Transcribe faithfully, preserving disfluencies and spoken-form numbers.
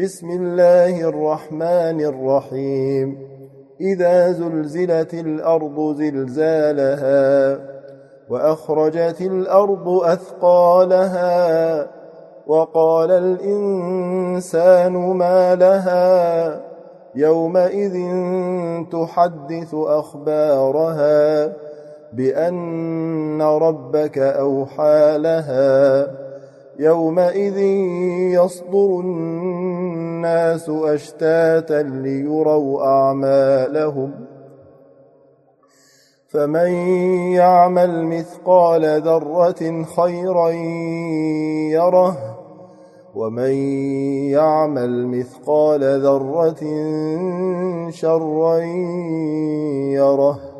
بسم الله الرحمن الرحيم إذا زلزلت الأرض زلزالها وأخرجت الأرض أثقالها وقال الإنسان ما لها يومئذ تحدث أخبارها بأن ربك أوحى لها يومئذ يصدر الناس أشتاتا ليروا أعمالهم فمن يعمل مثقال ذرة خيرا يره ومن يعمل مثقال ذرة شرا يره